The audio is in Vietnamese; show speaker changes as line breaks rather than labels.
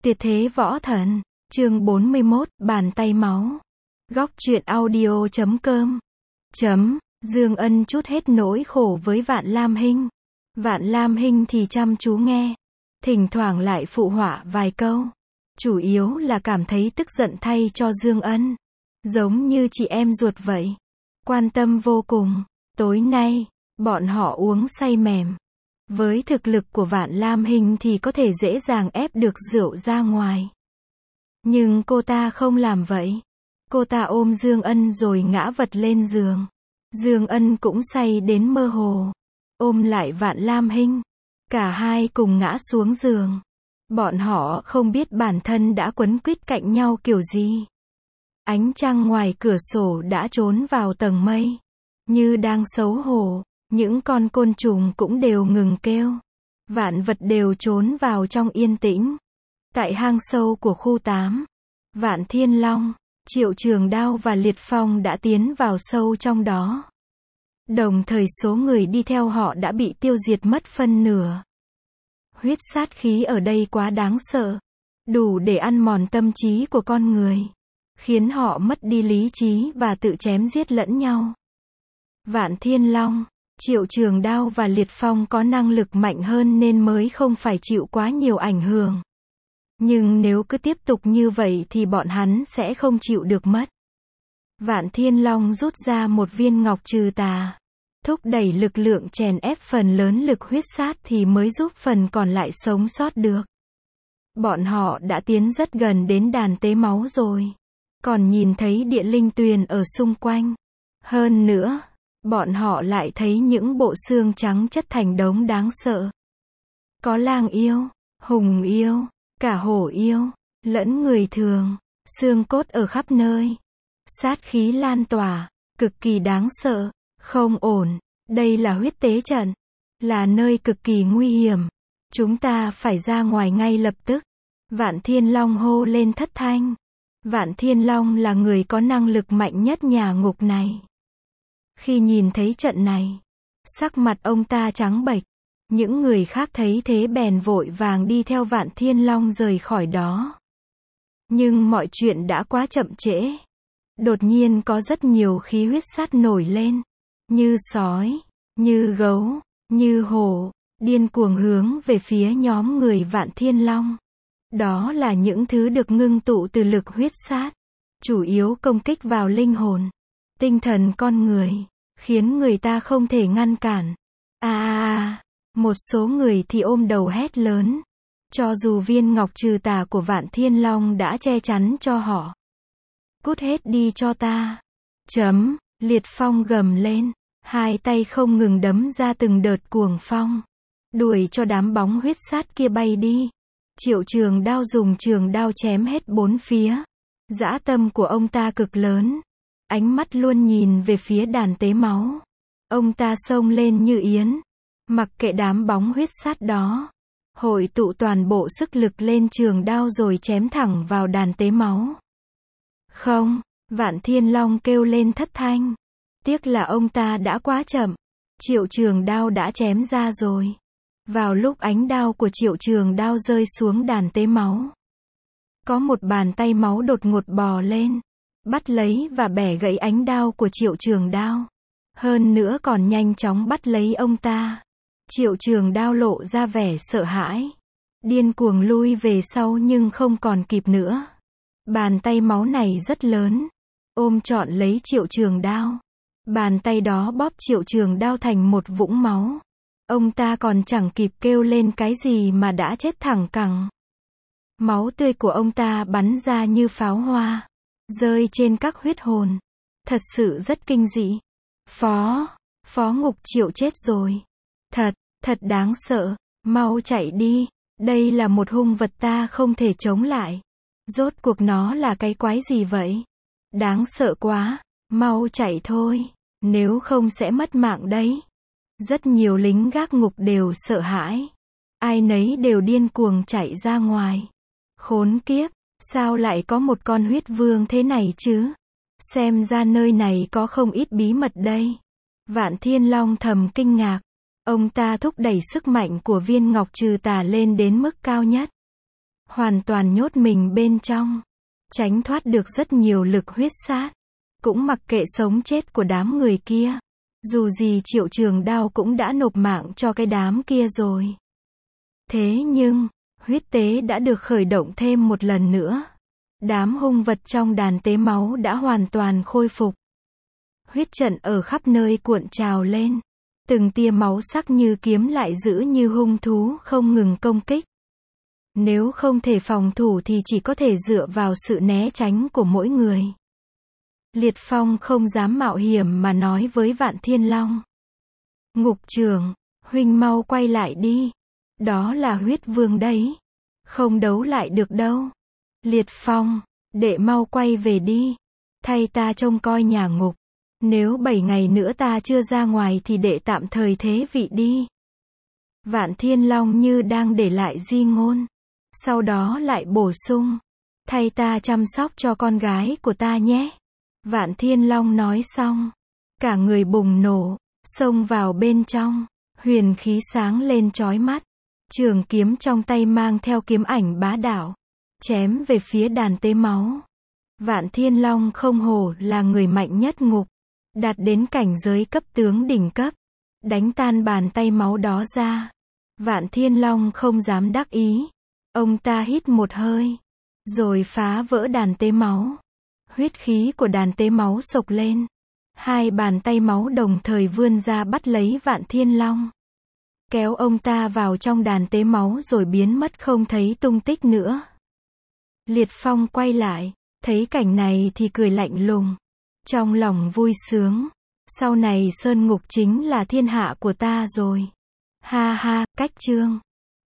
Tuyệt thế võ thần, chương 41, bàn tay máu. Góc truyện audio.com. Dương Ân trút hết nỗi khổ với Vạn Lam Hinh. Vạn Lam Hinh thì chăm chú nghe, thỉnh thoảng lại phụ họa vài câu. Chủ yếu là cảm thấy tức giận thay cho Dương Ân. Giống như chị em ruột vậy. Quan tâm vô cùng. Tối nay, bọn họ uống say mềm. Với thực lực của Vạn Lam Hinh thì có thể dễ dàng ép được rượu ra ngoài. Nhưng cô ta không làm vậy. Cô ta ôm Dương Ân rồi ngã vật lên giường. Dương Ân cũng say đến mơ hồ. Ôm lại Vạn Lam Hinh. Cả hai cùng ngã xuống giường. Bọn họ không biết bản thân đã quấn quýt cạnh nhau kiểu gì. Ánh trăng ngoài cửa sổ đã trốn vào tầng mây. Như đang xấu hổ. Những con côn trùng cũng đều ngừng kêu. Vạn vật đều trốn vào trong yên tĩnh. Tại hang sâu của khu 8, Vạn Thiên Long, Triệu Trường Đao và Liệt Phong đã tiến vào sâu trong đó. Đồng thời số người đi theo họ đã bị tiêu diệt mất phân nửa. Huyết sát khí ở đây quá đáng sợ. Đủ để ăn mòn tâm trí của con người. Khiến họ mất đi lý trí và tự chém giết lẫn nhau. Vạn Thiên Long, Triệu Trường Đao và Liệt Phong có năng lực mạnh hơn nên mới không phải chịu quá nhiều ảnh hưởng. Nhưng nếu cứ tiếp tục như vậy thì bọn hắn sẽ không chịu được mất. Vạn Thiên Long rút ra một viên ngọc trừ tà. Thúc đẩy lực lượng chèn ép phần lớn lực huyết sát thì mới giúp phần còn lại sống sót được. Bọn họ đã tiến rất gần đến đàn tế máu rồi. Còn nhìn thấy địa linh tuyền ở xung quanh. Hơn nữa, bọn họ lại thấy những bộ xương trắng chất thành đống đáng sợ. Có lang yêu, hùng yêu, cả hổ yêu, lẫn người thường, xương cốt ở khắp nơi. Sát khí lan tỏa, cực kỳ đáng sợ, không ổn, đây là huyết tế trận, là nơi cực kỳ nguy hiểm. Chúng ta phải ra ngoài ngay lập tức. Vạn Thiên Long hô lên thất thanh. Vạn Thiên Long là người có năng lực mạnh nhất nhà ngục này. Khi nhìn thấy trận này, sắc mặt ông ta trắng bệch. Những người khác thấy thế bèn vội vàng đi theo Vạn Thiên Long rời khỏi đó. Nhưng mọi chuyện đã quá chậm trễ. Đột nhiên có rất nhiều khí huyết sát nổi lên. Như sói, như gấu, như hổ, điên cuồng hướng về phía nhóm người Vạn Thiên Long. Đó là những thứ được ngưng tụ từ lực huyết sát. Chủ yếu công kích vào linh hồn, tinh thần con người, khiến người ta không thể ngăn cản. Một số người thì ôm đầu hét lớn. Cho dù viên ngọc trừ tà của Vạn Thiên Long đã che chắn cho họ. Cút hết đi cho ta. Liệt Phong gầm lên. Hai tay không ngừng đấm ra từng đợt cuồng phong. Đuổi cho đám bóng huyết sát kia bay đi. Triệu Trường Đao dùng trường đao chém hết bốn phía. Dã tâm của ông ta cực lớn. Ánh mắt luôn nhìn về phía đàn tế máu. Ông ta xông lên như yến. Mặc kệ đám bóng huyết sát đó. Hội tụ toàn bộ sức lực lên trường đao rồi chém thẳng vào đàn tế máu. Không, Vạn Thiên Long kêu lên thất thanh. Tiếc là ông ta đã quá chậm. Triệu Trường Đao đã chém ra rồi. Vào lúc ánh đao của Triệu Trường Đao rơi xuống đàn tế máu. Có một bàn tay máu đột ngột bò lên. Bắt lấy và bẻ gãy ánh đao của Triệu Trường Đao. Hơn nữa còn nhanh chóng bắt lấy ông ta. Triệu Trường Đao lộ ra vẻ sợ hãi. Điên cuồng lui về sau nhưng không còn kịp nữa. Bàn tay máu này rất lớn. Ôm trọn lấy Triệu Trường Đao. Bàn tay đó bóp Triệu Trường Đao thành một vũng máu. Ông ta còn chẳng kịp kêu lên cái gì mà đã chết thẳng cẳng. Máu tươi của ông ta bắn ra như pháo hoa. Rơi trên các huyết hồn. Thật sự rất kinh dị. Phó Ngục Triệu chết rồi. Thật đáng sợ. Mau chạy đi. Đây là một hung vật ta không thể chống lại. Rốt cuộc nó là cái quái gì vậy? Đáng sợ quá. Mau chạy thôi. Nếu không sẽ mất mạng đấy. Rất nhiều lính gác ngục đều sợ hãi. Ai nấy đều điên cuồng chạy ra ngoài. Khốn kiếp. Sao lại có một con huyết vương thế này chứ? Xem ra nơi này có không ít bí mật đây. Vạn Thiên Long thầm kinh ngạc. Ông ta thúc đẩy sức mạnh của viên ngọc trừ tà lên đến mức cao nhất. hoàn toàn nhốt mình bên trong, tránh thoát được rất nhiều lực huyết sát, cũng mặc kệ sống chết của đám người kia. Dù gì Triệu Trường Đao cũng đã nộp mạng cho cái đám kia rồi. Thế nhưng, huyết tế đã được khởi động thêm một lần nữa. Đám hung vật trong đàn tế máu đã hoàn toàn khôi phục. Huyết trận ở khắp nơi cuộn trào lên. Từng tia máu sắc như kiếm lại giữ như hung thú không ngừng công kích. Nếu không thể phòng thủ thì chỉ có thể dựa vào sự né tránh của mỗi người. Liệt Phong không dám mạo hiểm mà nói với Vạn Thiên Long. Ngục trưởng, huynh mau quay lại đi. Đó là huyết vương đấy. Không đấu lại được đâu. Liệt Phong, đệ mau quay về đi. Thay ta trông coi nhà ngục. Nếu 7 ngày nữa ta chưa ra ngoài thì đệ tạm thời thế vị đi. Vạn Thiên Long như đang để lại di ngôn. Sau đó lại bổ sung. Thay ta chăm sóc cho con gái của ta nhé. Vạn Thiên Long nói xong. Cả người bùng nổ, xông vào bên trong. Huyền khí sáng lên chói mắt. Trường kiếm trong tay mang theo kiếm ảnh bá đạo. Chém về phía đàn tế máu. Vạn Thiên Long không hổ là người mạnh nhất ngục. Đạt đến cảnh giới cấp tướng đỉnh cấp. Đánh tan bàn tay máu đó ra. Vạn Thiên Long không dám đắc ý. Ông ta hít một hơi. Rồi phá vỡ đàn tế máu. Huyết khí của đàn tế máu sộc lên. Hai bàn tay máu đồng thời vươn ra bắt lấy Vạn Thiên Long. Kéo ông ta vào trong đàn tế máu rồi biến mất không thấy tung tích nữa. Liệt Phong quay lại. Thấy cảnh này thì cười lạnh lùng. Trong lòng vui sướng. Sau này Sơn Ngục chính là thiên hạ của ta rồi. Ha ha, cách chương.